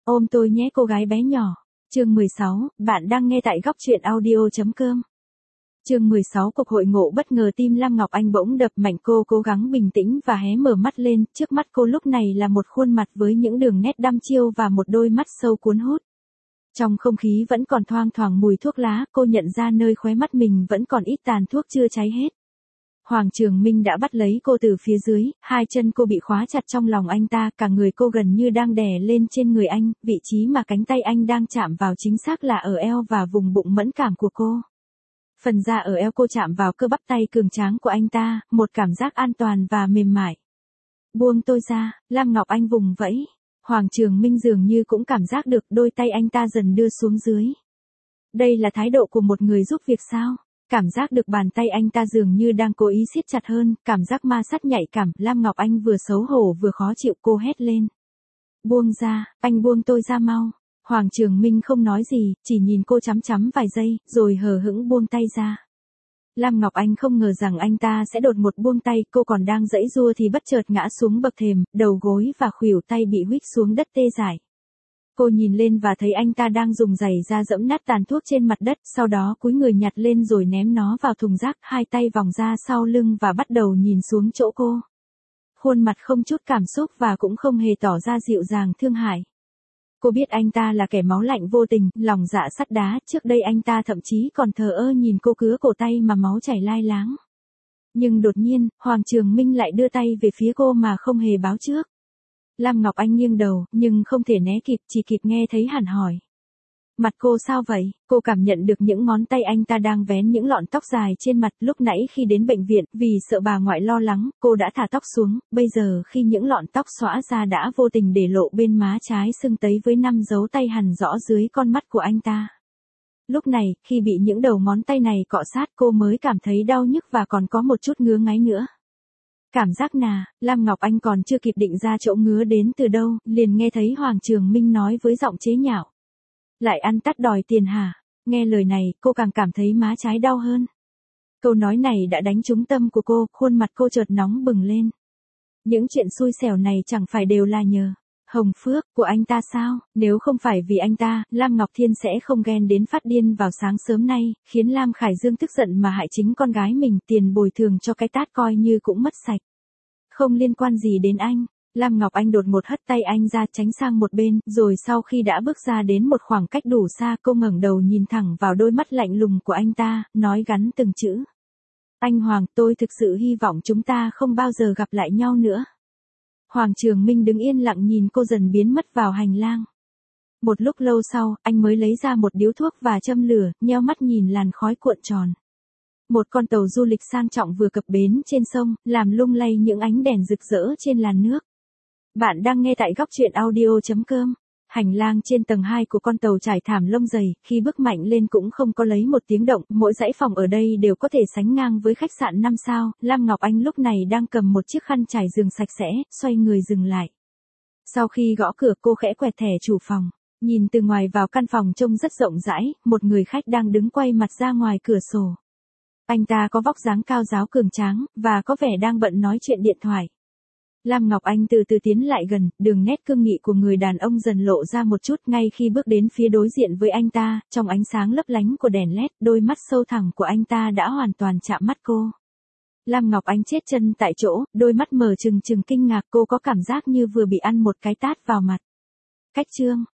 Ôm tôi nhé cô gái bé nhỏ. Chương 16, bạn đang nghe tại góc truyện audio.com. Chương 16, cuộc hội ngộ bất ngờ. Tim Lam Ngọc Anh bỗng đập mạnh, cô cố gắng bình tĩnh và hé mở mắt lên, trước mắt cô lúc này là một khuôn mặt với những đường nét đăm chiêu và một đôi mắt sâu cuốn hút. Trong không khí vẫn còn thoang thoảng mùi thuốc lá, cô nhận ra nơi khóe mắt mình vẫn còn ít tàn thuốc chưa cháy hết. Hoàng Trường Minh đã bắt lấy cô từ phía dưới, hai chân cô bị khóa chặt trong lòng anh ta, cả người cô gần như đang đè lên trên người anh, vị trí mà cánh tay anh đang chạm vào chính xác là ở eo và vùng bụng mẫn cảm của cô. Phần da ở eo cô chạm vào cơ bắp tay cường tráng của anh ta, một cảm giác an toàn và mềm mại. Buông tôi ra, Lam Ngọc Anh vùng vẫy. Hoàng Trường Minh dường như cũng cảm giác được, đôi tay anh ta dần đưa xuống dưới. Đây là thái độ của một người giúp việc sao? Cảm giác được bàn tay anh ta dường như đang cố ý siết chặt hơn, cảm giác ma sát nhạy cảm, Lam Ngọc Anh vừa xấu hổ vừa khó chịu, cô hét lên. Buông ra, anh buông tôi ra mau. Hoàng Trường Minh không nói gì, chỉ nhìn cô chằm chằm vài giây, rồi hờ hững buông tay ra. Lam Ngọc Anh không ngờ rằng anh ta sẽ đột ngột buông tay, cô còn đang giãy giụa thì bất chợt ngã xuống bậc thềm, đầu gối và khuỷu tay bị huých xuống đất tê dại. Cô nhìn lên và thấy anh ta đang dùng giày da giẫm nát tàn thuốc trên mặt đất, sau đó cúi người nhặt lên rồi ném nó vào thùng rác, hai tay vòng ra sau lưng và bắt đầu nhìn xuống chỗ cô. Khuôn mặt không chút cảm xúc và cũng không hề tỏ ra dịu dàng thương hại. Cô biết anh ta là kẻ máu lạnh vô tình, lòng dạ sắt đá, trước đây anh ta thậm chí còn thờ ơ nhìn cô cứa cổ tay mà máu chảy lai láng. Nhưng đột nhiên, Hoàng Trường Minh lại đưa tay về phía cô mà không hề báo trước. Lam Ngọc Anh nghiêng đầu, nhưng không thể né kịp, chỉ kịp nghe thấy hắn hỏi. Mặt cô sao vậy? Cô cảm nhận được những ngón tay anh ta đang vén những lọn tóc dài trên mặt. Lúc nãy khi đến bệnh viện, vì sợ bà ngoại lo lắng, cô đã thả tóc xuống, bây giờ khi những lọn tóc xõa ra đã vô tình để lộ bên má trái sưng tấy với 5 dấu tay hằn rõ dưới con mắt của anh ta. Lúc này, khi bị những đầu ngón tay này cọ sát, cô mới cảm thấy đau nhức và còn có một chút ngứa ngáy nữa. Cảm giác nà, Lam Ngọc Anh còn chưa kịp định ra chỗ ngứa đến từ đâu, liền nghe thấy Hoàng Trường Minh nói với giọng chế nhạo. Lại ăn tắt đòi tiền hả? Nghe lời này, cô càng cảm thấy má trái đau hơn. Câu nói này đã đánh trúng tâm của cô, khuôn mặt cô chợt nóng bừng lên. Những chuyện xui xẻo này chẳng phải đều là nhờ Hồng Phước của anh ta sao? Nếu không phải vì anh ta, Lam Ngọc Thiên sẽ không ghen đến phát điên vào sáng sớm nay, khiến Lam Khải Dương tức giận mà hại chính con gái mình, tiền bồi thường cho cái tát coi như cũng mất sạch. Không liên quan gì đến anh. Lam Ngọc Anh đột ngột hất tay anh ra, tránh sang một bên, rồi sau khi đã bước ra đến một khoảng cách đủ xa, cô ngẩng đầu nhìn thẳng vào đôi mắt lạnh lùng của anh ta, nói gắn từng chữ. Anh Hoàng, tôi thực sự hy vọng chúng ta không bao giờ gặp lại nhau nữa. Hoàng Trường Minh đứng yên lặng nhìn cô dần biến mất vào hành lang. Một lúc lâu sau, anh mới lấy ra một điếu thuốc và châm lửa, nheo mắt nhìn làn khói cuộn tròn. Một con tàu du lịch sang trọng vừa cập bến trên sông, làm lung lay những ánh đèn rực rỡ trên làn nước. Bạn đang nghe tại góc truyện audio.com. Hành lang trên tầng 2 của con tàu trải thảm lông dày, khi bước mạnh lên cũng không có lấy một tiếng động, mỗi dãy phòng ở đây đều có thể sánh ngang với khách sạn 5 sao. Lam Ngọc Anh lúc này đang cầm một chiếc khăn trải giường sạch sẽ, xoay người dừng lại. Sau khi gõ cửa, cô khẽ quẹt thẻ chủ phòng. Nhìn từ ngoài vào căn phòng trông rất rộng rãi, một người khách đang đứng quay mặt ra ngoài cửa sổ. Anh ta có vóc dáng cao ráo cường tráng, và có vẻ đang bận nói chuyện điện thoại. Lam Ngọc Anh từ từ tiến lại gần, đường nét cương nghị của người đàn ông dần lộ ra một chút. Ngay khi bước đến phía đối diện với anh ta, trong ánh sáng lấp lánh của đèn led, đôi mắt sâu thẳm của anh ta đã hoàn toàn chạm mắt cô. Lam Ngọc Anh chết chân tại chỗ, đôi mắt mở trừng trừng kinh ngạc, cô có cảm giác như vừa bị ăn một cái tát vào mặt. Cách chương,